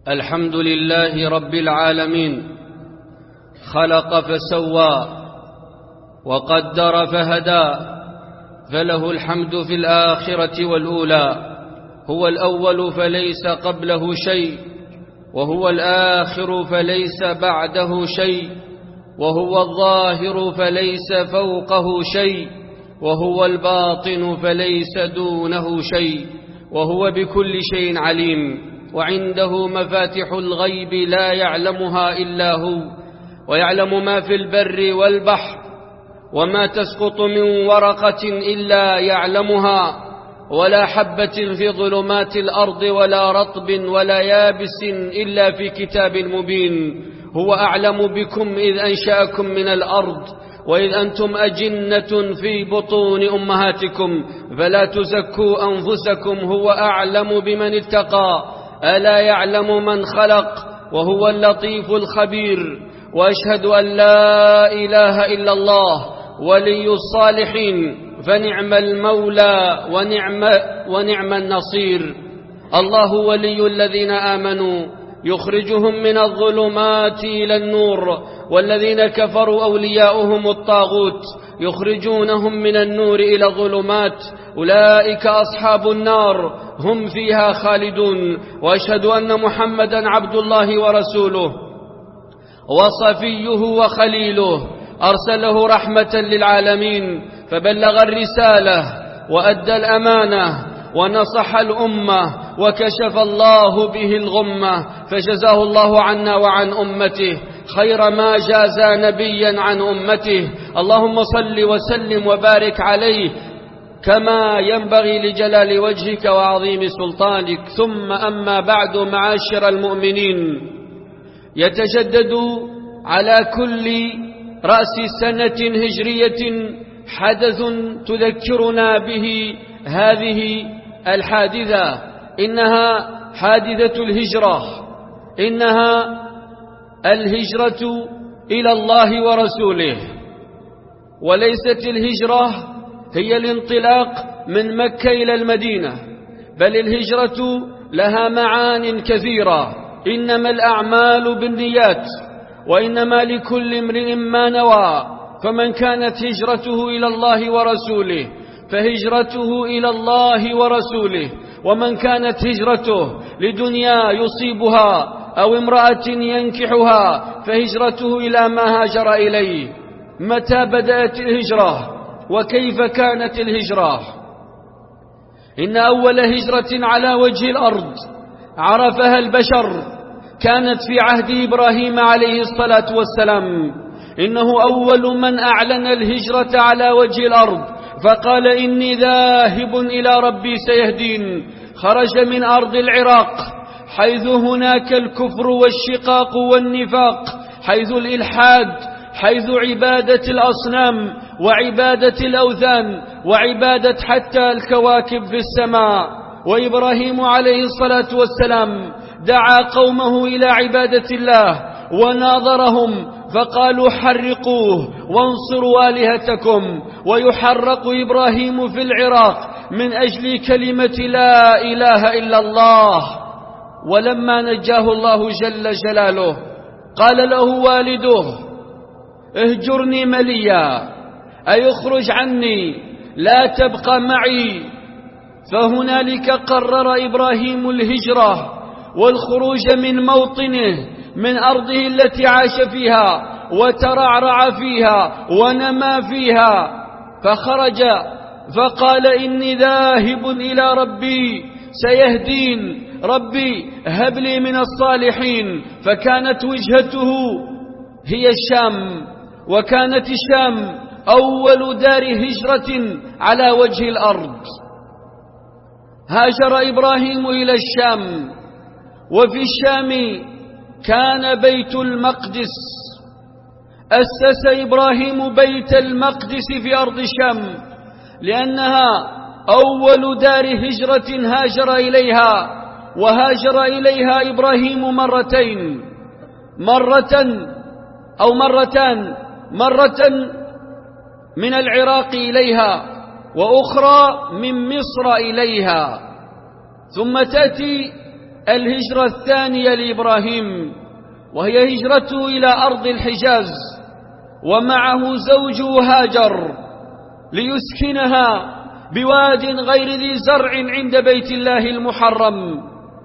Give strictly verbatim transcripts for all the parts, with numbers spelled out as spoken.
الحمد لله رب العالمين، خلق فسوى وقدر فهدى، فله الحمد في الآخرة والأولى. هو الأول فليس قبله شيء، وهو الآخر فليس بعده شيء، وهو الظاهر فليس فوقه شيء، وهو الباطن فليس دونه شيء، وهو بكل شيء عليم. وعنده مفاتح الغيب لا يعلمها إلا هو، ويعلم ما في البر والبحر، وما تسقط من ورقة إلا يعلمها، ولا حبة في ظلمات الأرض ولا رطب ولا يابس إلا في كتاب مبين. هو أعلم بكم إذ أنشأكم من الأرض، وإذ أنتم أجنة في بطون أمهاتكم، فلا تزكوا أنفسكم، هو أعلم بمن اتقى. ألا يعلم من خلق وهو اللطيف الخبير. وأشهد أن لا إله إلا الله ولي الصالحين، فنعم المولى ونعم, ونعم النصير. الله ولي الذين آمنوا يخرجهم من الظلمات إلى النور، والذين كفروا أولياؤهم الطاغوت يخرجونهم من النور إلى الظلمات، أولئك أصحاب النار هم فيها خالدون. وأشهد أن محمدا عبد الله ورسوله وصفيه وخليله، أرسله رحمة للعالمين، فبلغ الرسالة وأدى الأمانة ونصح الأمة، وكشف الله به الغمة، فجزاه الله عنا وعن أمته خير ما جازى نبيا عن أمته. اللهم صل وسلم وبارك عليه كما ينبغي لجلال وجهك وعظيم سلطانك. ثم أما بعد، معاشر المؤمنين، يتجدد على كل رأس سنة هجرية حدث تذكرنا به هذه الحادثة، إنها حادثة الهجرة، إنها الهجرة إلى الله ورسوله. وليست الهجرة هي الانطلاق من مكة إلى المدينة، بل الهجرة لها معان كثيرة. إنما الأعمال بالنيات، وإنما لكل امرئ ما نوى. فمن كانت هجرته إلى الله ورسوله فهجرته إلى الله ورسوله، ومن كانت هجرته لدنيا يصيبها أو امرأة ينكحها فهجرته إلى ما هاجر إليه. متى بدأت الهجرة وكيف كانت الهجرة؟ إن أول هجرة على وجه الأرض عرفها البشر كانت في عهد إبراهيم عليه الصلاة والسلام. إنه أول من أعلن الهجرة على وجه الأرض، فقال إني ذاهب إلى ربي سيهدين. خرج من أرض العراق، حيث هناك الكفر والشقاق والنفاق، حيث الإلحاد، حيث عبادة الأصنام وعبادة الأوثان وعبادة حتى الكواكب في السماء. وإبراهيم عليه الصلاة والسلام دعا قومه إلى عبادة الله وناظرهم، فقالوا حرقوه وانصروا آلهتكم. ويحرق إبراهيم في العراق من أجل كلمة لا إله إلا الله. ولما نجاه الله جل جلاله قال له والده اهجرني مليا، أي اخرج عني لا تبقى معي. فهنالك قرر إبراهيم الهجرة والخروج من موطنه، من أرضه التي عاش فيها وترعرع فيها ونما فيها، فخرج فقال إني ذاهب إلى ربي سيهدين، ربي هب لي من الصالحين. فكانت وجهته هي الشام، وكانت الشام أول دار هجرة على وجه الأرض. هاجر إبراهيم إلى الشام، وفي الشام كان بيت المقدس. أسس إبراهيم بيت المقدس في أرض الشام، لأنها أول دار هجرة هاجر إليها. وهاجر إليها إبراهيم مرتين، مرة أو مرتان، مرة من العراق إليها، وأخرى من مصر إليها. ثم تأتي الهجرة الثانية لإبراهيم، وهي هجرته إلى أرض الحجاز، ومعه زوجه هاجر ليسكنها بواد غير ذي زرع عند بيت الله المحرم.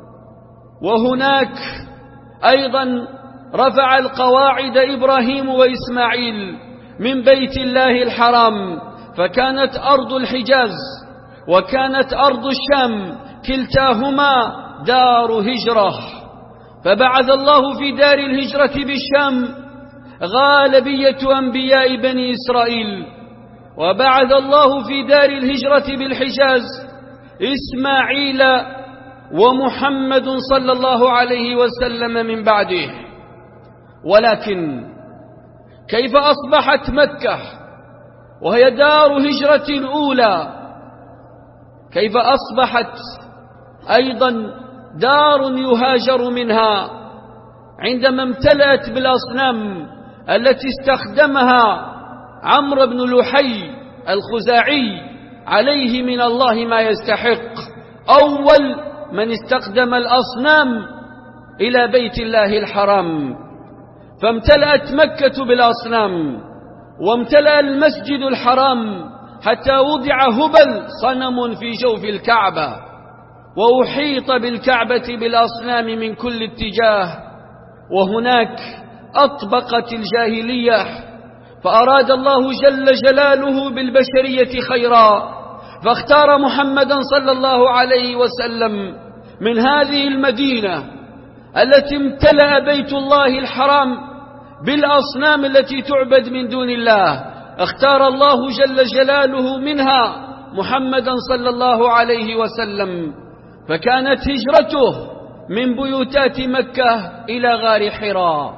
وهناك أيضا رفع القواعد إبراهيم وإسماعيل من بيت الله الحرام، فكانت أرض الحجاز وكانت أرض الشام كلتاهما دار هجرة. فبعث الله في دار الهجرة بالشام غالبية أنبياء بني إسرائيل، وبعث الله في دار الهجرة بالحجاز إسماعيل ومحمد صلى الله عليه وسلم من بعده. ولكن كيف أصبحت مكة وهي دار هجرة الأولى، كيف أصبحت أيضا دار يهاجر منها عندما امتلأت بالأصنام التي استخدمها عمرو بن لحي الخزاعي عليه من الله ما يستحق، أول من استخدم الأصنام إلى بيت الله الحرام. فامتلأت مكة بالأصنام، وامتلأ المسجد الحرام حتى وضع هبل صنم في جوف الكعبة، وأحيط بالكعبة بالأصنام من كل اتجاه. وهناك أطبقت الجاهلية، فأراد الله جل جلاله بالبشرية خيرا، فاختار محمدا صلى الله عليه وسلم من هذه المدينة التي امتلأ بيت الله الحرام بالأصنام التي تعبد من دون الله، اختار الله جل جلاله منها محمدا صلى الله عليه وسلم، فكانت هجرته من بيوتات مكة إلى غار حراء.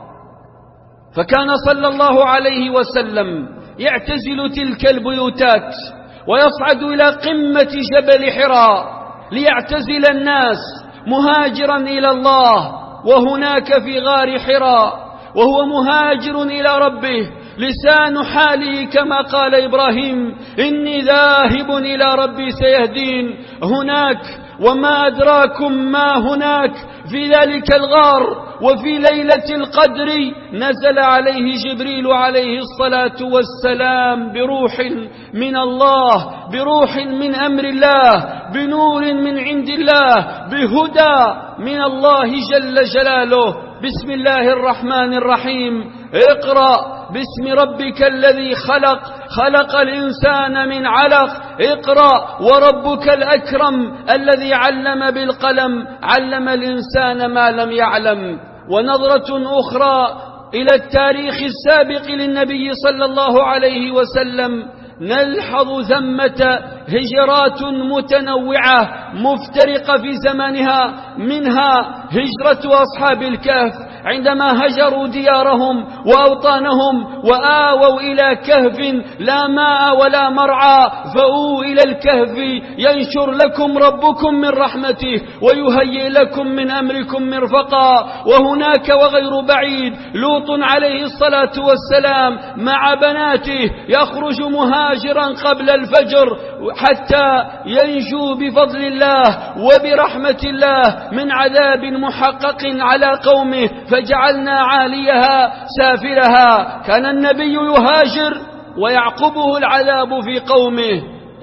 فكان صلى الله عليه وسلم يعتزل تلك البيوتات ويصعد إلى قمة جبل حراء ليعتزل الناس مهاجرا إلى الله، وهناك في غار حراء وهو مهاجر إلى ربه لسان حاله كما قال إبراهيم: إني ذاهب إلى ربي سيهدين. هناك وما أدراكم ما هناك في ذلك الغار، وفي ليلة القدر نزل عليه جبريل عليه الصلاة والسلام بروح من الله، بروح من أمر الله، بنور من عند الله، بهدى من الله جل جلاله. بسم الله الرحمن الرحيم: اقرأ باسم ربك الذي خلق، خلق الإنسان من علق، اقرأ وربك الأكرم الذي علم بالقلم، علم الإنسان ما لم يعلم. ونظرة أخرى إلى التاريخ السابق للنبي صلى الله عليه وسلم، نلحظ ثمة هجرات متنوعة مفترقة في زمانها، منها هجرة أصحاب الكهف عندما هجروا ديارهم وأوطانهم وآووا إلى كهف لا ماء ولا مرعى، فأووا إلى الكهف ينشر لكم ربكم من رحمته ويهيئ لكم من أمركم مرفقا. وهناك وغير بعيد لوط عليه الصلاة والسلام مع بناته يخرج مهاجرا قبل الفجر حتى ينجو بفضل الله وبرحمة الله من عذاب محقق على قومه، فجعلنا عاليها سافلها. كان النبي يهاجر ويعقبه العذاب في قومه،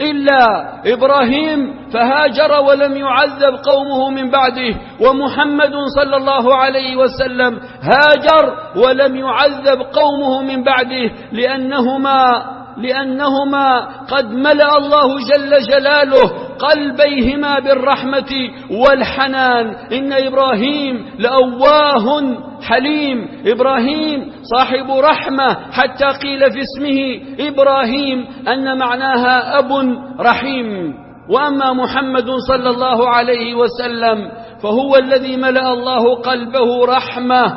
إلا إبراهيم فهاجر ولم يعذب قومه من بعده، ومحمد صلى الله عليه وسلم هاجر ولم يعذب قومه من بعده، لأنهما لأنهما قد ملأ الله جل جلاله قلبيهما بالرحمة والحنان. إن إبراهيم لأواه حليم، إبراهيم صاحب رحمة، حتى قيل في اسمه إبراهيم أن معناها أب رحيم. وأما محمد صلى الله عليه وسلم فهو الذي ملأ الله قلبه رحمة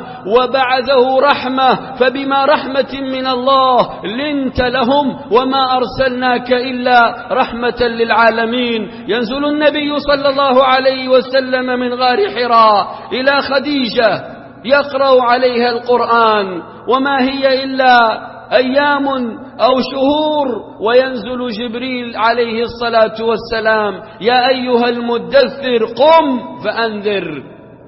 وبعثه رحمة، فبما رحمة من الله لنت لهم وما أرسلناك إلا رحمة للعالمين. ينزل النبي صلى الله عليه وسلم من غار حراء إلى خديجة يقرأ عليها القرآن، وما هي إلا أيام أو شهور، وينزل جبريل عليه الصلاة والسلام: يا أيها المدثر قم فأنذر.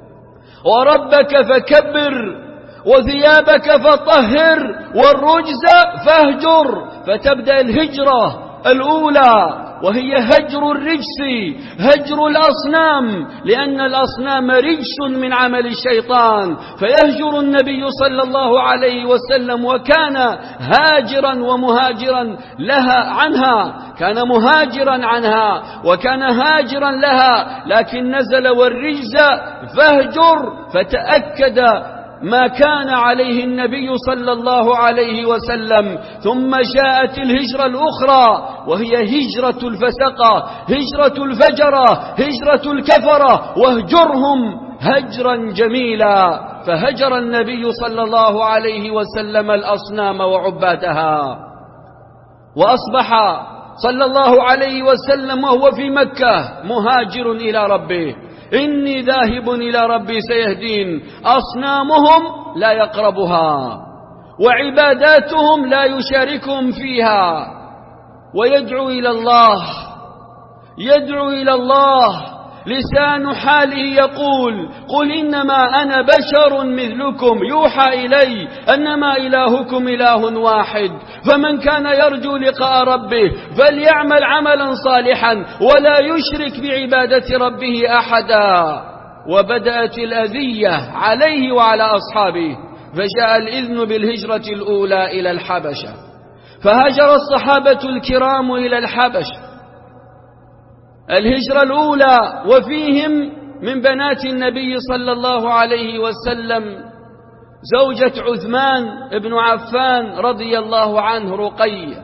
وربك فكبر وثيابك فطهر والرجز فاهجر. فتبدأ الهجرة الأولى وهي هجر الرجس، هجر الأصنام، لأن الأصنام رجس من عمل الشيطان. فيهجر النبي صلى الله عليه وسلم، وكان هاجرا ومهاجرا لها عنها، كان مهاجرا عنها وكان هاجرا لها، لكن نزل والرجز فاهجر. فتأكد ما كان عليه النبي صلى الله عليه وسلم. ثم جاءت الهجرة الأخرى وهي هجرة الفسقة، هجرة الفجرة، هجرة الكفرة، واهجرهم هجرا جميلا. فهجر النبي صلى الله عليه وسلم الأصنام وعبادها، وأصبح صلى الله عليه وسلم وهو في مكة مهاجر إلى ربه. إني ذاهب إلى ربي سيهدين. أصنامهم لا يقربها، وعباداتهم لا يشاركهم فيها، ويدعو إلى الله، يدعو إلى الله. لسان حاله يقول: قل إنما أنا بشر مثلكم يوحى إلي أنما إلهكم إله واحد، فمن كان يرجو لقاء ربه فليعمل عملا صالحا ولا يشرك بعبادة ربه أحدا. وبدأت الأذية عليه وعلى أصحابه، فجاء الإذن بالهجرة الأولى إلى الحبشة، فهاجر الصحابة الكرام إلى الحبشة الهجرة الأولى، وفيهم من بنات النبي صلى الله عليه وسلم زوجة عثمان بن عفان رضي الله عنه رقية.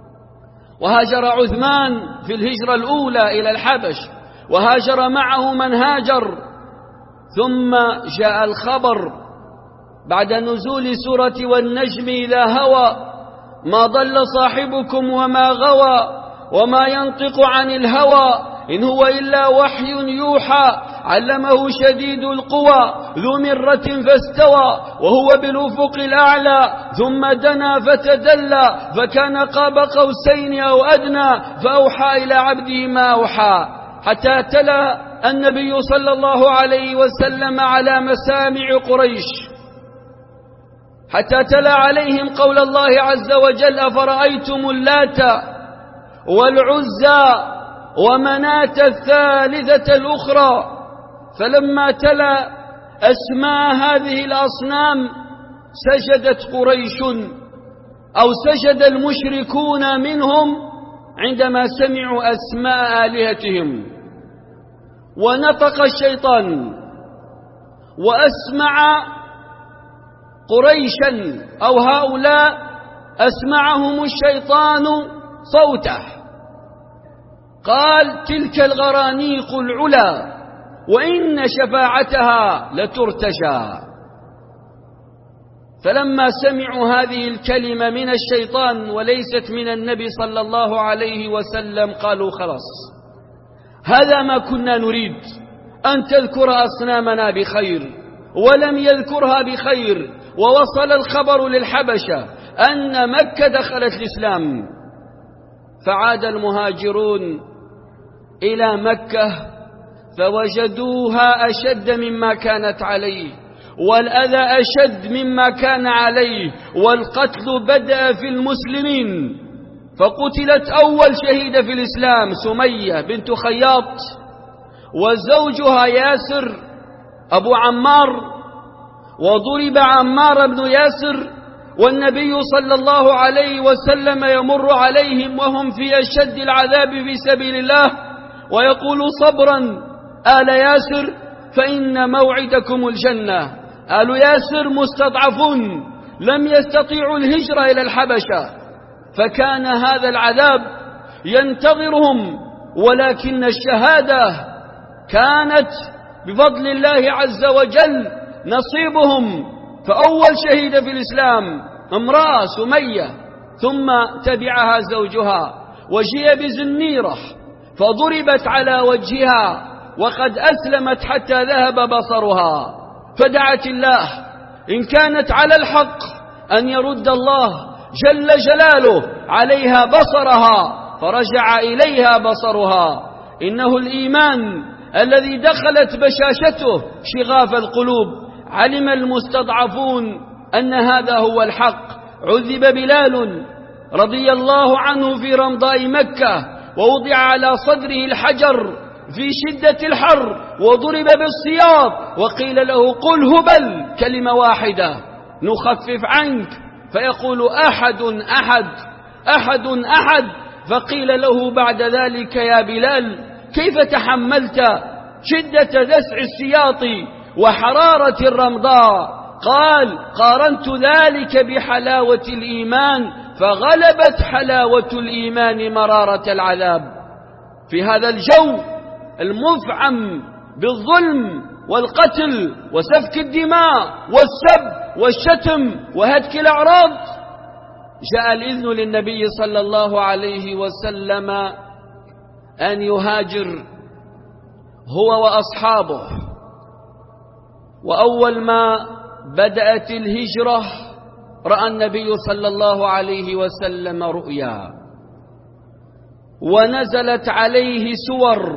وهاجر عثمان في الهجرة الأولى إلى الحبش، وهاجر معه من هاجر. ثم جاء الخبر بعد نزول سورة والنجم إذا هوى: ما ضل صاحبكم وما غوى وما ينطق عن الهوى إن هو إلا وحي يوحى علمه شديد القوى ذو مرة فاستوى وهو بالأفق الأعلى ثم دنا فتدلى فكان قاب قوسين أو أدنى فأوحى إلى عبده ما أوحى. حتى تلا النبي صلى الله عليه وسلم على مسامع قريش، حتى تلا عليهم قول الله عز وجل: أفرأيتم اللات والعزى ومناة الثالثة الأخرى. فلما تلا أسماء هذه الأصنام سجدت قريش أو سجد المشركون منهم عندما سمعوا أسماء آلهتهم. ونطق الشيطان وأسمع قريشا أو هؤلاء أسمعهم الشيطان صوته، قال: تلك الغرانيق العلا وإن شفاعتها لترتجى. فلما سمعوا هذه الكلمة من الشيطان وليست من النبي صلى الله عليه وسلم قالوا: خلاص، هذا ما كنا نريد، أن تذكر أصنامنا بخير، ولم يذكرها بخير. ووصل الخبر للحبشة أن مكة دخلت الإسلام، فعاد المهاجرون إلى مكة فوجدوها أشد مما كانت عليه، والأذى أشد مما كان عليه، والقتل بدأ في المسلمين. فقتلت أول شهيدة في الإسلام سمية بنت خياط، وزوجها ياسر أبو عمار، وضرب عمار بن ياسر، والنبي صلى الله عليه وسلم يمر عليهم وهم في أشد العذاب في سبيل الله ويقول: صبرا آل ياسر فإن موعدكم الجنة. آل ياسر مستضعفون لم يستطيعوا الهجرة إلى الحبشة، فكان هذا العذاب ينتظرهم، ولكن الشهادة كانت بفضل الله عز وجل نصيبهم. فأول شهيدة في الإسلام امرأة سمية، ثم تبعها زوجها، وجيء بزنيرة فضربت على وجهها وقد أسلمت حتى ذهب بصرها، فدعت الله إن كانت على الحق أن يرد الله جل جلاله عليها بصرها، فرجع إليها بصرها. إنه الإيمان الذي دخلت بشاشته شغاف القلوب. علم المستضعفون أن هذا هو الحق. عذب بلال رضي الله عنه في رمضاء مكة، ووضع على صدره الحجر في شدة الحر، وضرب بالسياط، وقيل له قل هبل كلمة واحدة نخفف عنك، فيقول أحد أحد أحد أحد. فقيل له بعد ذلك يا بلال كيف تحملت شدة دسع السياط وحرارة الرمضاء؟ قال قارنت ذلك بحلاوة الإيمان، فغلبت حلاوة الإيمان مرارة العذاب. في هذا الجو المفعم بالظلم والقتل وسفك الدماء والسب والشتم وهتك الأعراض، جاء الإذن للنبي صلى الله عليه وسلم أن يهاجر هو وأصحابه. وأول ما بدأت الهجرة رأى النبي صلى الله عليه وسلم رؤيا، ونزلت عليه سور،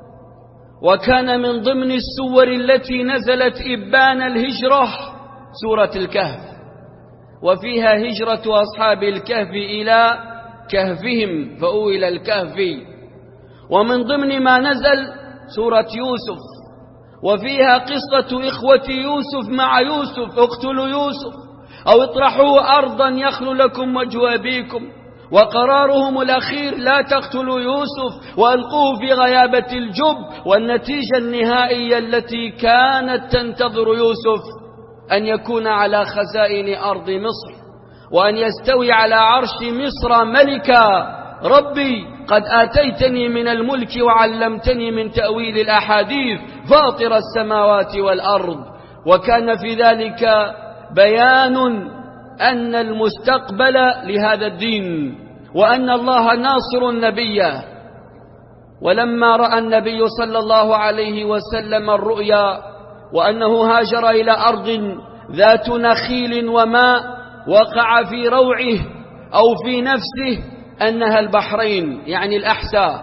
وكان من ضمن السور التي نزلت إبان الهجرة سورة الكهف، وفيها هجرة أصحاب الكهف إلى كهفهم فأووا إلى الكهف. ومن ضمن ما نزل سورة يوسف، وفيها قصة إخوة يوسف مع يوسف: اقتلوا يوسف أو اطرحوه أرضا يخل لكم وجه أبيكم. وقرارهم الأخير: لا تقتلوا يوسف وألقوه في غيابة الجب. والنتيجة النهائية التي كانت تنتظر يوسف أن يكون على خزائن أرض مصر، وأن يستوي على عرش مصر ملكا. ربي قد آتيتني من الملك وعلمتني من تأويل الأحاديث فاطر السماوات والأرض. وكان في ذلك بيان أن المستقبل لهذا الدين، وأن الله ناصر النبي. ولما رأى النبي صلى الله عليه وسلم الرؤيا وأنه هاجر إلى أرض ذات نخيل وماء، وقع في روعه أو في نفسه أنها البحرين، يعني الأحساء.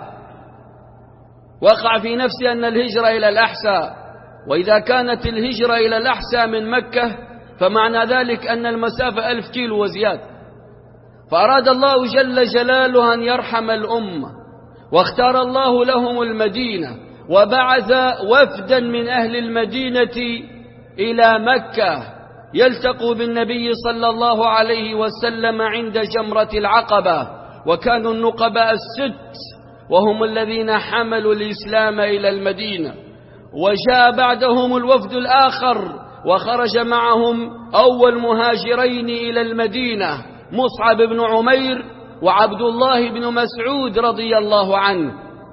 وقع في نفسه أن الهجرة إلى الأحساء، وإذا كانت الهجرة إلى الأحساء من مكة فمعنى ذلك أن المسافة ألف كيلو وزيادة. فأراد الله جل جلاله أن يرحم الأمة، واختار الله لهم المدينة، وبعث وفدا من أهل المدينة إلى مكة يلتقوا بالنبي صلى الله عليه وسلم عند جمرة العقبة. وكانوا النقباء الست، وهم الذين حملوا الإسلام إلى المدينة. وجاء بعدهم الوفد الآخر، وخرج معهم أول مهاجرين إلى المدينة مصعب بن عمير وعبد الله بن مسعود رضي الله عنه.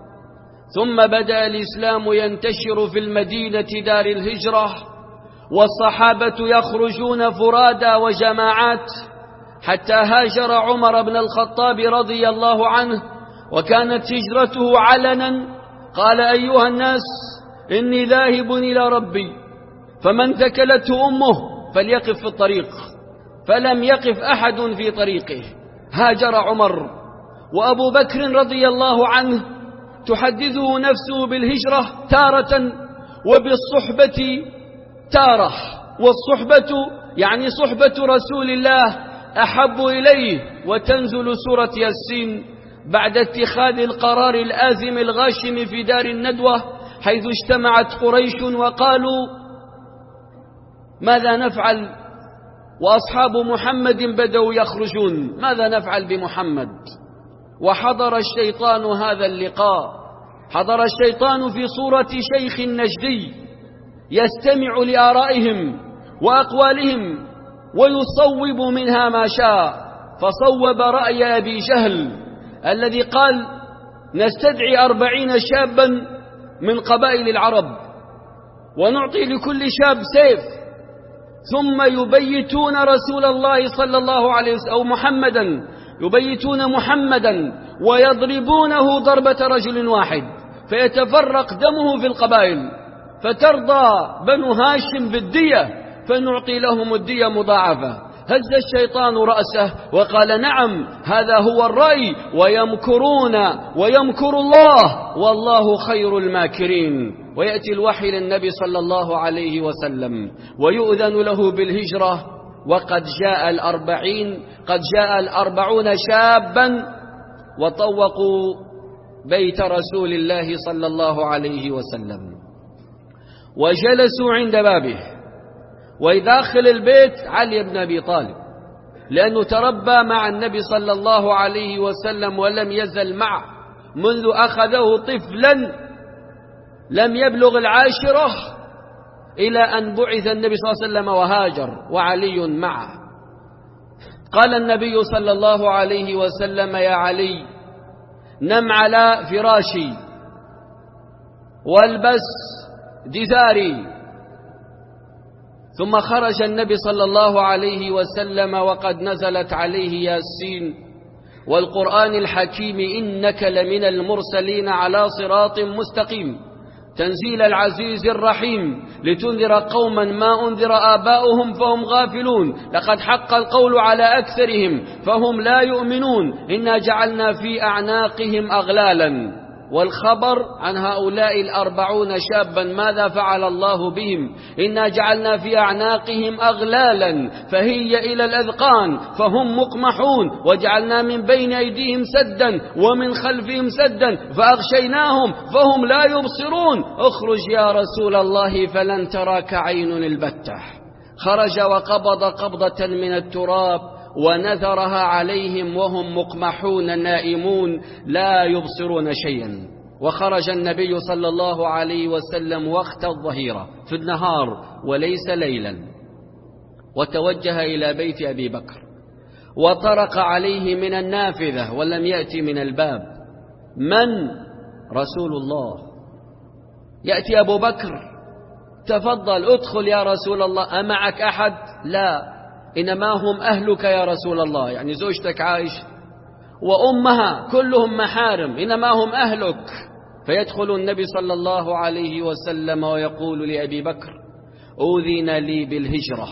ثم بدأ الإسلام ينتشر في المدينة دار الهجرة، والصحابة يخرجون فرادى وجماعات، حتى هاجر عمر بن الخطاب رضي الله عنه، وكانت هجرته علنا. قال: أيها الناس إني ذاهب إلى ربي، فمن ثكلته أمه فليقف في الطريق. فلم يقف أحد في طريقه. هاجر عمر، وأبو بكر رضي الله عنه تحدثه نفسه بالهجرة تارة، وبالصحبة تارة. والصحبة يعني صحبة رسول الله أحب إليه. وتنزل سورة ياسين بعد اتخاذ القرار الآزم الغاشم في دار الندوة، حيث اجتمعت قريش وقالوا: ماذا نفعل؟ وأصحاب محمد بدأوا يخرجون، ماذا نفعل بمحمد؟ وحضر الشيطان هذا اللقاء. حضر الشيطان في صورة شيخ نجدي يستمع لآرائهم وأقوالهم ويصوب منها ما شاء. فصوب رأي أبي جهل الذي قال: نستدعي أربعين شابا من قبائل العرب، ونعطي لكل شاب سيف، ثم يبيتون رسول الله صلى الله عليه وسلم أو محمدا، يبيتون محمدا ويضربونه ضربة رجل واحد، فيتفرق دمه في القبائل، فترضى بنو هاشم بالدية، فنعطي لهم الدية مضاعفة. هز الشيطان رأسه وقال نعم هذا هو الرأي، ويمكرون ويمكر الله والله خير الماكرين. ويأتي الوحي للنبي صلى الله عليه وسلم ويؤذن له بالهجرة، وقد جاء الأربعين قد جاء الأربعون شابا وطوقوا بيت رسول الله صلى الله عليه وسلم وجلسوا عند بابه. وداخل البيت علي بن أبي طالب، لأنه تربى مع النبي صلى الله عليه وسلم ولم يزل معه منذ أخذه طفلا لم يبلغ العاشرة إلى أن بعث النبي صلى الله عليه وسلم وهاجر وعلي معه. قال النبي صلى الله عليه وسلم يا علي نم على فراشي والبس دثاري. ثم خرج النبي صلى الله عليه وسلم وقد نزلت عليه ياسين والقرآن الحكيم إنك لمن المرسلين على صراط مستقيم تنزيل العزيز الرحيم لتنذر قوما ما أنذر آباؤهم فهم غافلون لقد حق القول على أكثرهم فهم لا يؤمنون إنا جعلنا في أعناقهم أغلالا. والخبر عن هؤلاء الأربعون شابا ماذا فعل الله بهم؟ إنا جعلنا في أعناقهم أغلالا فهي إلى الأذقان فهم مقمحون وجعلنا من بين أيديهم سدا ومن خلفهم سدا فأغشيناهم فهم لا يبصرون اخرج يا رسول الله فلن تراك عين البتة. خرج وقبض قبضة من التراب ونثرها عليهم وهم مقمحون نائمون لا يبصرون شيئا. وخرج النبي صلى الله عليه وسلم وقت الظهيرة في النهار وليس ليلا، وتوجه إلى بيت أبي بكر وطرق عليه من النافذة ولم يأتي من الباب. من؟ رسول الله. يأتي أبو بكر تفضل ادخل يا رسول الله، أمعك أحد؟ لا، إنما هم أهلك يا رسول الله، يعني زوجتك عائشة وأمها كلهم محارم، إنما هم أهلك. فيدخل النبي صلى الله عليه وسلم ويقول لأبي بكر أذن لي بالهجرة.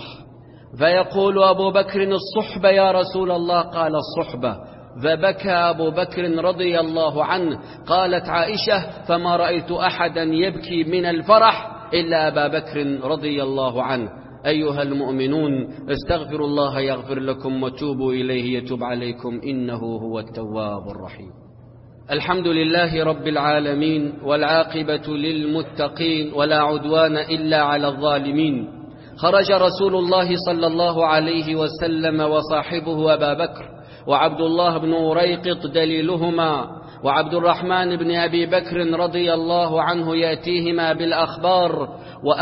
فيقول أبو بكر الصحبة يا رسول الله، قال الصحبة. فبكى أبو بكر رضي الله عنه. قالت عائشة فما رأيت أحدا يبكي من الفرح إلا أبا بكر رضي الله عنه. أيها المؤمنون استغفروا الله يغفر لكم وتوبوا إليه يتوب عليكم إنه هو التواب الرحيم. الحمد لله رب العالمين والعاقبة للمتقين ولا عدوان إلا على الظالمين. خرج رسول الله صلى الله عليه وسلم وصاحبه أبا بكر وعبد الله بن أريقط دليلهما وعبد الرحمن بن أبي بكر رضي الله عنه يأتيهما بالأخبار،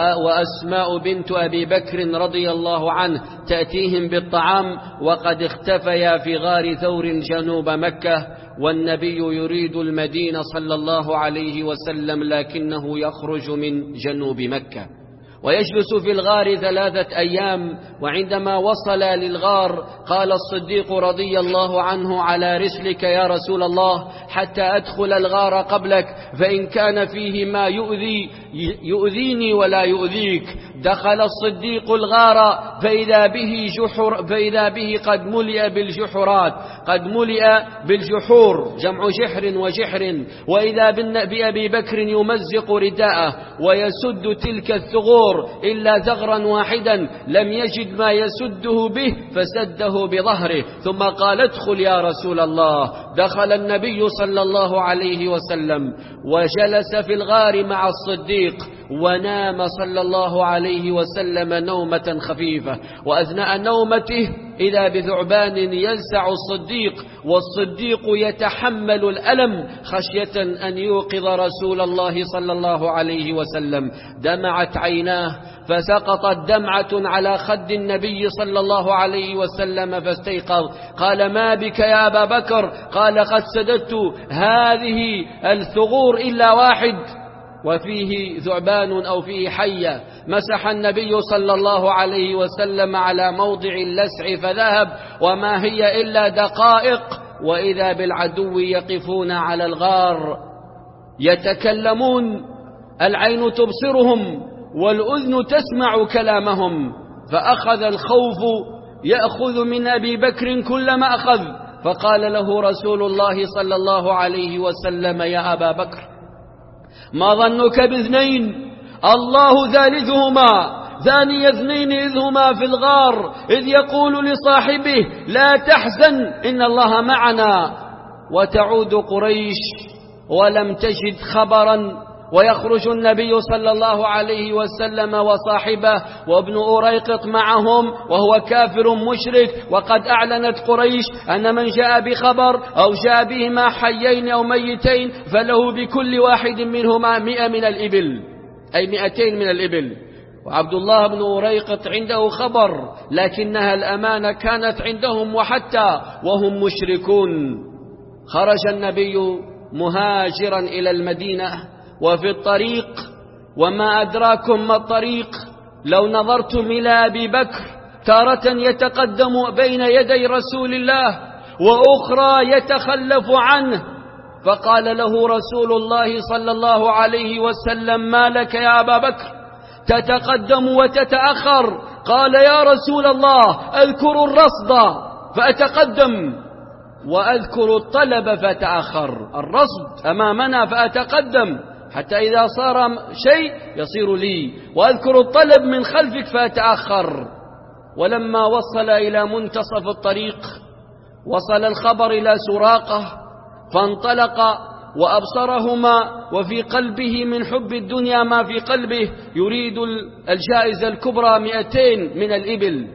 وأسماء بنت أبي بكر رضي الله عنه تأتيهم بالطعام وقد اختفيا في غار ثور جنوب مكة، والنبي يريد المدينة صلى الله عليه وسلم لكنه يخرج من جنوب مكة ويجلس في الغار ثلاثة أيام. وعندما وصل للغار قال الصديق رضي الله عنه على رسلك يا رسول الله حتى أدخل الغار قبلك فإن كان فيه ما يؤذي يؤذيني ولا يؤذيك. دخل الصديق الغار فإذا به جحر فإذا به قد ملئ بالجحرات قد ملئ بالجحور جمع جحر وجحر، وإذا بأبي بكر يمزق رداءه ويسد تلك الثغور إلا ثغرا واحدا لم يجد ما يسده به فسده بظهره ثم قال ادخل يا رسول الله. دخل النبي صلى الله عليه وسلم وجلس في الغار مع الصديق ونام صلى الله عليه وسلم نومة خفيفة، وأثناء نومته إذا بثعبان يلسع الصديق والصديق يتحمل الألم خشية أن يوقظ رسول الله صلى الله عليه وسلم. دمعت عيناه فسقطت دمعة على خد النبي صلى الله عليه وسلم فاستيقظ. قال ما بك يا أبا بكر؟ قال قد سددت هذه الثغور إلا واحد وفيه ثعبان أو فيه حية. مسح النبي صلى الله عليه وسلم على موضع اللسع فذهب، وما هي إلا دقائق وإذا بالعدو يقفون على الغار يتكلمون، العين تبصرهم والأذن تسمع كلامهم. فأخذ الخوف يأخذ من أبي بكر كل ما أخذ. فقال له رسول الله صلى الله عليه وسلم: يا أبا بكر، ما ظنك باثنين الله ثالثهما، ثاني اثنين إذ هما في الغار إذ يقول لصاحبه: لا تحزن إن الله معنا. وتعود قريش ولم تجد خبرا، ويخرج النبي صلى الله عليه وسلم وصاحبه وابن أريقط معهم وهو كافر مشرك، وقد أعلنت قريش أن من جاء بخبر أو جاء بهما حيين أو ميتين فله بكل واحد منهما مئة من الإبل، أي مئتين من الإبل. وعبد الله بن أريقط عنده خبر، لكنها الأمانة كانت عندهم وحتى وهم مشركون. خرج النبي مهاجرا إلى المدينة، وفي الطريق، وما أدراكم ما الطريق، لو نظرتم إلى أبي بكر تارة يتقدم بين يدي رسول الله وأخرى يتخلف عنه، فقال له رسول الله صلى الله عليه وسلم: ما لك يا أبا بكر تتقدم وتتأخر؟ قال: يا رسول الله، أذكر الرصد فأتقدم وأذكر الطلب فأتأخر. الرصد أمامنا فأتقدم حتى إذا صار شيء يصير لي، وأذكر الطلب من خلفك فأتأخر. ولما وصل إلى منتصف الطريق وصل الخبر إلى سراقة، فانطلق وأبصرهما، وفي قلبه من حب الدنيا ما في قلبه، يريد الجائزة الكبرى مئتين من الإبل.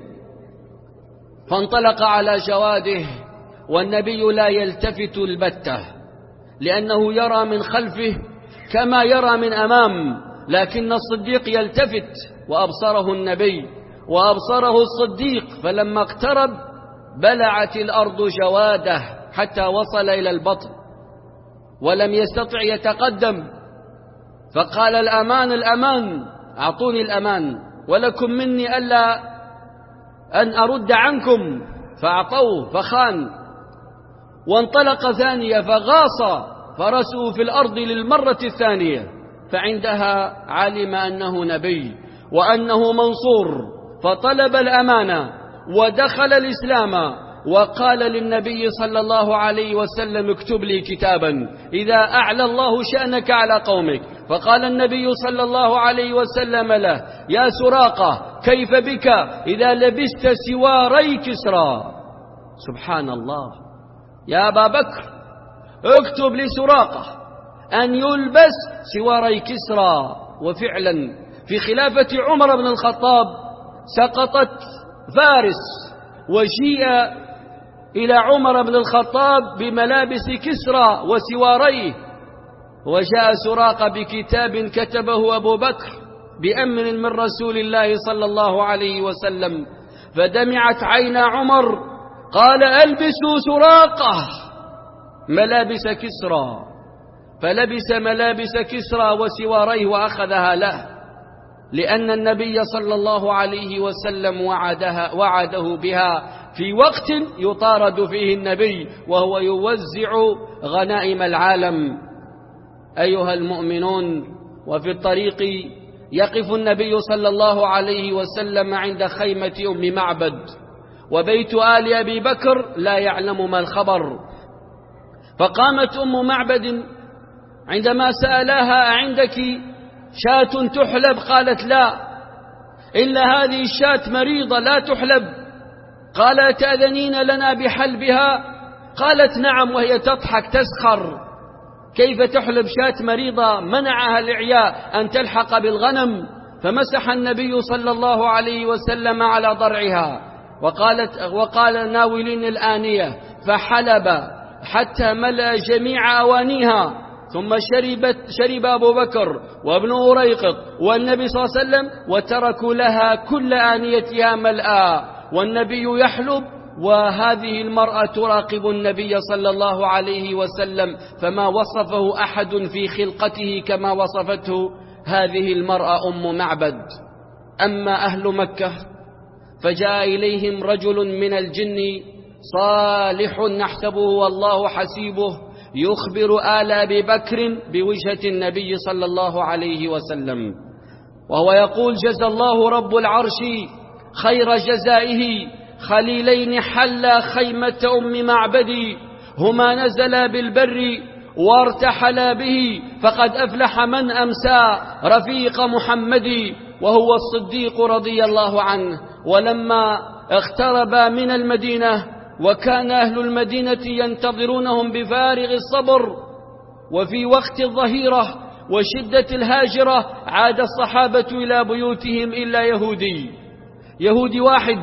فانطلق على جواده، والنبي لا يلتفت البتة، لأنه يرى من خلفه كما يرى من أمام، لكن الصديق يلتفت، وأبصره النبي وأبصره الصديق، فلما اقترب بلعت الأرض جواده حتى وصل إلى البطن ولم يستطع يتقدم. فقال: الأمان الأمان، أعطوني الأمان، ولكم مني ألا أن أرد عنكم. فأعطوه فخان، وانطلق ثانية فغاص فرسه في الأرض للمرة الثانية، فعندها علم أنه نبي وأنه منصور، فطلب الأمانة ودخل الإسلام، وقال للنبي صلى الله عليه وسلم: اكتب لي كتابا إذا أعلى الله شأنك على قومك. فقال النبي صلى الله عليه وسلم له: يا سراقة، كيف بك إذا لبست سواري كسرى؟ سبحان الله. يا أبا بكر، اكتب لسراقة أن يلبس سواري كسرى. وفعلا في خلافة عمر بن الخطاب سقطت فارس، وجيء إلى عمر بن الخطاب بملابس كسرى وسواريه، وجاء سراقة بكتاب كتبه أبو بكر بأمر من رسول الله صلى الله عليه وسلم، فدمعت عين عمر، قال: ألبسوا سراقة ملابس كسرى، فلبس ملابس كسرى وسواريه وأخذها له، لأن النبي صلى الله عليه وسلم وعدها وعده بها في وقت يطارد فيه النبي وهو يوزع غنائم العالم. أيها المؤمنون، وفي الطريق يقف النبي صلى الله عليه وسلم عند خيمة أم معبد، وبيت آل أبي بكر لا يعلم ما الخبر. فقامت أم معبد عندما سألها: أعندك شاة تحلب؟ قالت: لا، إلا هذه الشاة مريضة لا تحلب. قال: تأذنين لنا بحلبها؟ قالت: نعم، وهي تضحك تسخر، كيف تحلب شاة مريضة؟ منعها الإعياء أن تلحق بالغنم. فمسح النبي صلى الله عليه وسلم على ضرعها، وقالت وقال: ناولين الآنية، فحلب حتى ملأ جميع أوانيها، ثم شربت شرب أبو بكر وابن أريقط والنبي صلى الله عليه وسلم، وتركوا لها كل آنيتها ملأى، والنبي يحلب، وهذه المرأة تراقب النبي صلى الله عليه وسلم، فما وصفه أحد في خلقته كما وصفته هذه المرأة أم معبد. أما أهل مكة فجاء إليهم رجل من الجن صالح نحسبه والله حسيبه، يخبر آل أبي بكر بوجهة النبي صلى الله عليه وسلم، وهو يقول: جزى الله رب العرش خير جزائه خليلين حلا خيمة أم معبدي، هما نزلا بالبر وارتحلا به، فقد أفلح من أمسى رفيق محمد، وهو الصديق رضي الله عنه. ولما اقتربا من المدينة وكان أهل المدينة ينتظرونهم بفارغ الصبر، وفي وقت الظهيرة وشدة الهاجرة عاد الصحابة إلى بيوتهم إلا يهودي يهودي واحد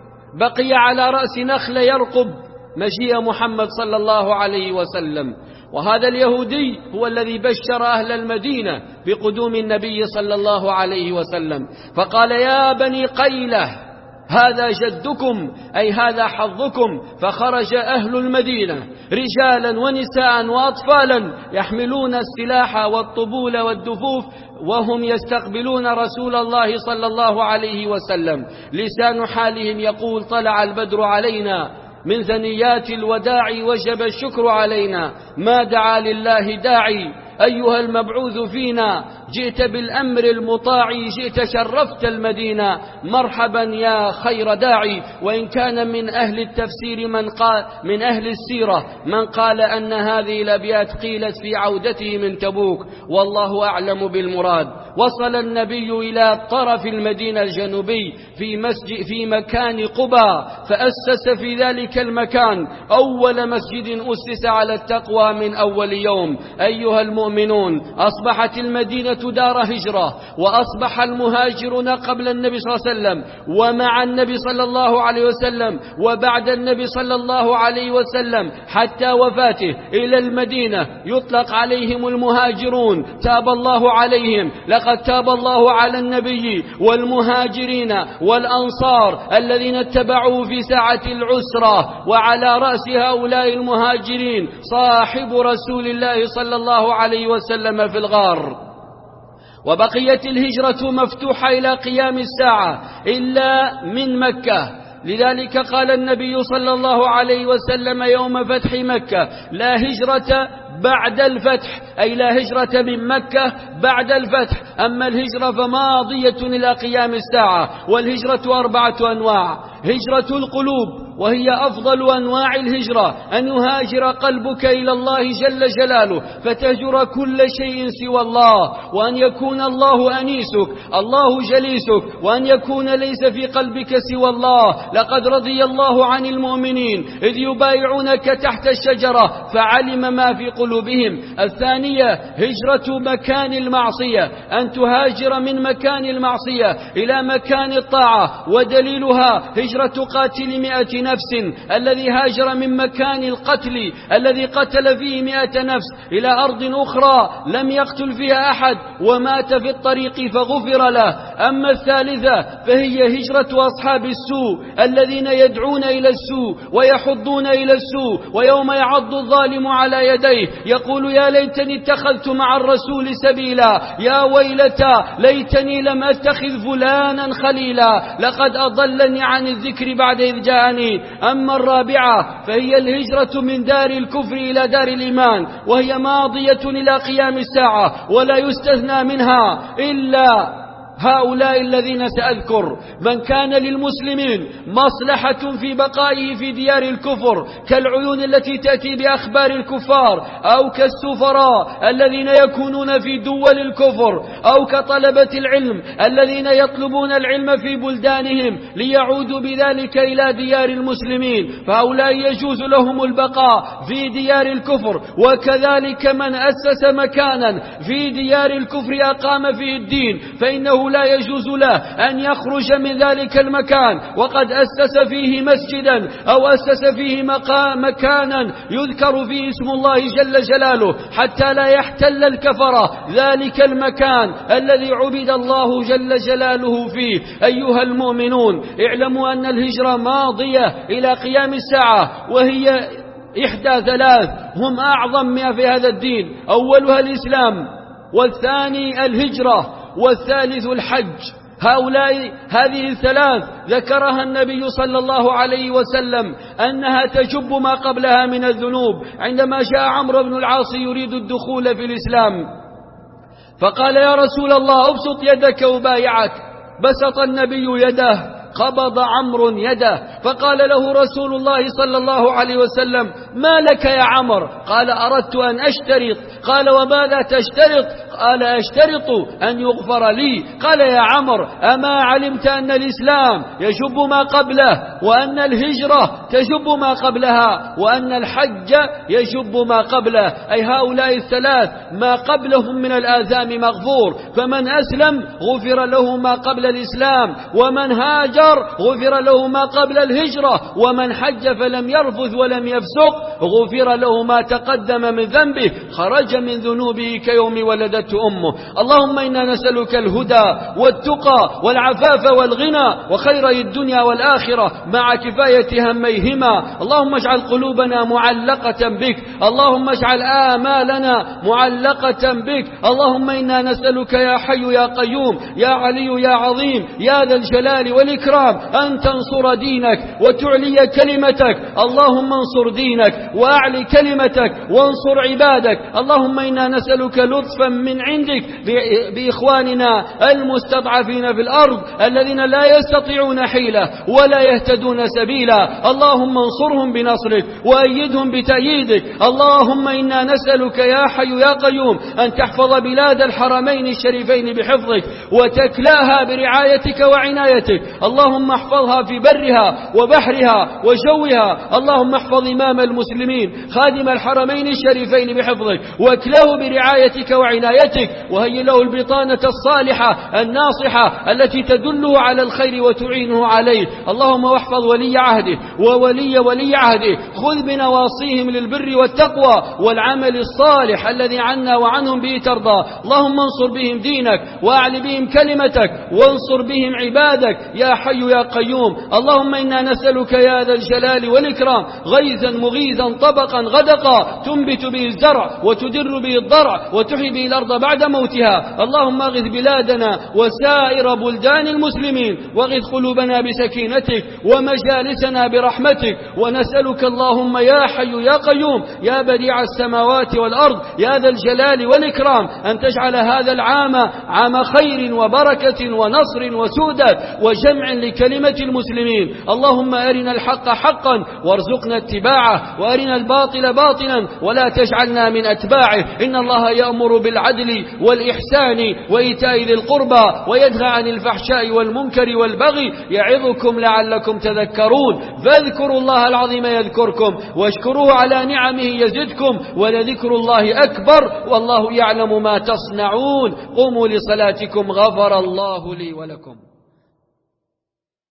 بقي على رأس نخل يرقب مجيء محمد صلى الله عليه وسلم، وهذا اليهودي هو الذي بشر أهل المدينة بقدوم النبي صلى الله عليه وسلم، فقال: يا بني قيلة هذا جدكم، أي هذا حظكم. فخرج أهل المدينة رجالا ونساء وأطفالا يحملون السلاح والطبول والدفوف، وهم يستقبلون رسول الله صلى الله عليه وسلم. لسان حالهم يقول: طلع البدر علينا من ثنيات الوداع وجب الشكر علينا، ما دعا لله داعي، أيها المبعوث فينا جئت بالأمر المطاع، جئت شرفت المدينة، مرحبا يا خير داعي. وإن كان من أهل التفسير من قال من أهل السيرة من قال أن هذه الأبيات قيلت في عودته من تبوك، والله أعلم بالمراد. وصل النبي إلى طرف المدينة الجنوبي في مسجد في مكان قباء، فأسس في ذلك المكان أول مسجد أسس على التقوى من أول يوم. أيها المؤمنون، أصبحت المدينة دار هجرة، وأصبح المهاجرون قبل النبي صلى الله عليه وسلم ومع النبي صلى الله عليه وسلم وبعد النبي صلى الله عليه وسلم حتى وفاته إلى المدينة يطلق عليهم المهاجرون، تاب الله عليهم. لقد تاب الله على النبي والمهاجرين والأنصار الذين اتبعوه في ساعة العسرة، وعلى رأس هؤلاء المهاجرين صاحب رسول الله صلى الله عليه وسلم في الغار. وبقيت الهجرة مفتوحة إلى قيام الساعة إلا من مكة، لذلك قال النبي صلى الله عليه وسلم يوم فتح مكة: لا هجرة بعد الفتح، أي لا هجرة من مكة بعد الفتح. أما الهجرة فماضية إلى قيام الساعة. والهجرة أربعة أنواع: هجرة القلوب، وهي أفضل أنواع الهجرة، أن يهاجر قلبك إلى الله جل جلاله فتهجر كل شيء سوى الله، وأن يكون الله أنيسك الله جليسك، وأن يكون ليس في قلبك سوى الله. لقد رضي الله عن المؤمنين إذ يبايعونك تحت الشجرة فعلم ما في قلوبهم. الثانية هجرة مكان المعصية، أن تهاجر من مكان المعصية إلى مكان الطاعة، ودليلها هجرة قاتل مئة نفس الذي هاجر من مكان القتل الذي قتل فيه مئة نفس إلى أرض أخرى لم يقتل فيها أحد ومات في الطريق فغفر له. أما الثالثة فهي هجرة أصحاب السوء الذين يدعون إلى السوء ويحضون إلى السوء، ويوم يعض الظالم على يديه يقول: يا ليتني اتخذت مع الرسول سبيلا، يا ويلتى ليتني لم أتخذ فلانا خليلا، لقد أضلني عن الذكر بعد إذ جاءني. أما الرابعة فهي الهجرة من دار الكفر إلى دار الإيمان، وهي ماضية إلى قيام الساعة، ولا يستثنى منها إلا هؤلاء الذين سأذكر: من كان للمسلمين مصلحة في بقائه في ديار الكفر كالعيون التي تأتي بأخبار الكفار، أو كالسفراء الذين يكونون في دول الكفر، أو كطلبة العلم الذين يطلبون العلم في بلدانهم ليعودوا بذلك إلى ديار المسلمين، فهؤلاء يجوز لهم البقاء في ديار الكفر. وكذلك من أسس مكانا في ديار الكفر أقام فيه الدين فإنه لا يجوز له أن يخرج من ذلك المكان وقد أسس فيه مسجدا أو أسس فيه مكانا يذكر فيه اسم الله جل جلاله، حتى لا يحتل الكفرة ذلك المكان الذي عبد الله جل جلاله فيه. أيها المؤمنون، اعلموا أن الهجرة ماضية إلى قيام الساعة، وهي إحدى ثلاث هم أعظم ما في هذا الدين: أولها الإسلام، والثاني الهجرة، والثالث الحج. هؤلاء هذه الثلاث ذكرها النبي صلى الله عليه وسلم أنها تجب ما قبلها من الذنوب. عندما جاء عمرو بن العاص يريد الدخول في الإسلام فقال: يا رسول الله أبسط يدك وبايعك. بسط النبي يده قبض عمرو يده فقال له رسول الله صلى الله عليه وسلم: ما لك يا عمرو؟ قال: أردت أن أشترط. قال: وماذا تشترط؟ قال: أشترط أن يغفر لي. قال: يا عمرو، أما علمت أن الإسلام يجب ما قبله، وأن الهجرة تجب ما قبلها، وأن الحج يجب ما قبله؟ أي هؤلاء الثلاث ما قبلهم من الآثام مغفور، فمن أسلم غفر له ما قبل الإسلام، ومن هاجر غفر له ما قبل الهجرة، ومن حج فلم يرفث ولم يفسق غفر له ما تقدم من ذنبه، خرج من ذنوبه كيوم ولدته أمه. اللهم إنا نسألك الهدى والتقى والعفاف والغنى وخيري الدنيا والآخرة مع كفاية هميهما. اللهم اجعل قلوبنا معلقة بك، اللهم اجعل آمالنا معلقة بك. اللهم إنا نسألك يا حي يا قيوم يا علي يا عظيم يا ذا الجلال والإكرام أن تنصر دينك وتعلي كلمتك. اللهم انصر دينك وأعلي كلمتك وانصر عبادك. اللهم إنا نسألك لطفا من عندك بإخواننا المستضعفين في الأرض الذين لا يستطيعون حيلة ولا يهتدون سبيلا. اللهم انصرهم بنصرك وأيدهم بتأييدك. اللهم إنا نسألك يا حي يا قيوم أن تحفظ بلاد الحرمين الشريفين بحفظك وتكلاها برعايتك وعنايتك. اللهم احفظها في برها وبحرها وجوها. اللهم احفظ إمام المسلمين خادم الحرمين الشريفين بحفظك واكله برعايتك وعنايتك، وهي له البطانة الصالحة الناصحة التي تدله على الخير وتعينه عليه. اللهم واحفظ ولي عهده وولي ولي عهده، خذ بنواصيهم للبر والتقوى والعمل الصالح الذي عنا وعنهم به ترضى. اللهم انصر بهم دينك وأعل بهم كلمتك وانصر بهم عبادك يا حي يا قيوم. اللهم إنا نسألك يا ذا الجلال والإكرام غيثا مغيثا طبقا غدقا تنبت به الزرع وتدر به الضرع وتحيي به الأرض بعد موتها. اللهم اغث بلادنا وسائر بلدان المسلمين، واغث قلوبنا بسكينتك ومجالسنا برحمتك. ونسألك اللهم يا حي يا قيوم يا بديع السماوات والأرض يا ذا الجلال والإكرام أن تجعل هذا العام عام خير وبركة ونصر وسودة وجمع لكلمة المسلمين. اللهم أرنا الحق حقا وارزقنا اتباعه، وأرنا الباطل باطلا ولا تجعلنا من أتباعه. إن الله يأمر بالعدل والإحسان وإيتاء ذي القربى وينهى عن الفحشاء والمنكر والبغي يعظكم لعلكم تذكرون. فاذكروا الله العظيم يذكركم واشكروه على نعمه يزدكم ولذكر الله أكبر والله يعلم ما تصنعون. قوموا لصلاتكم غفر الله لي ولكم.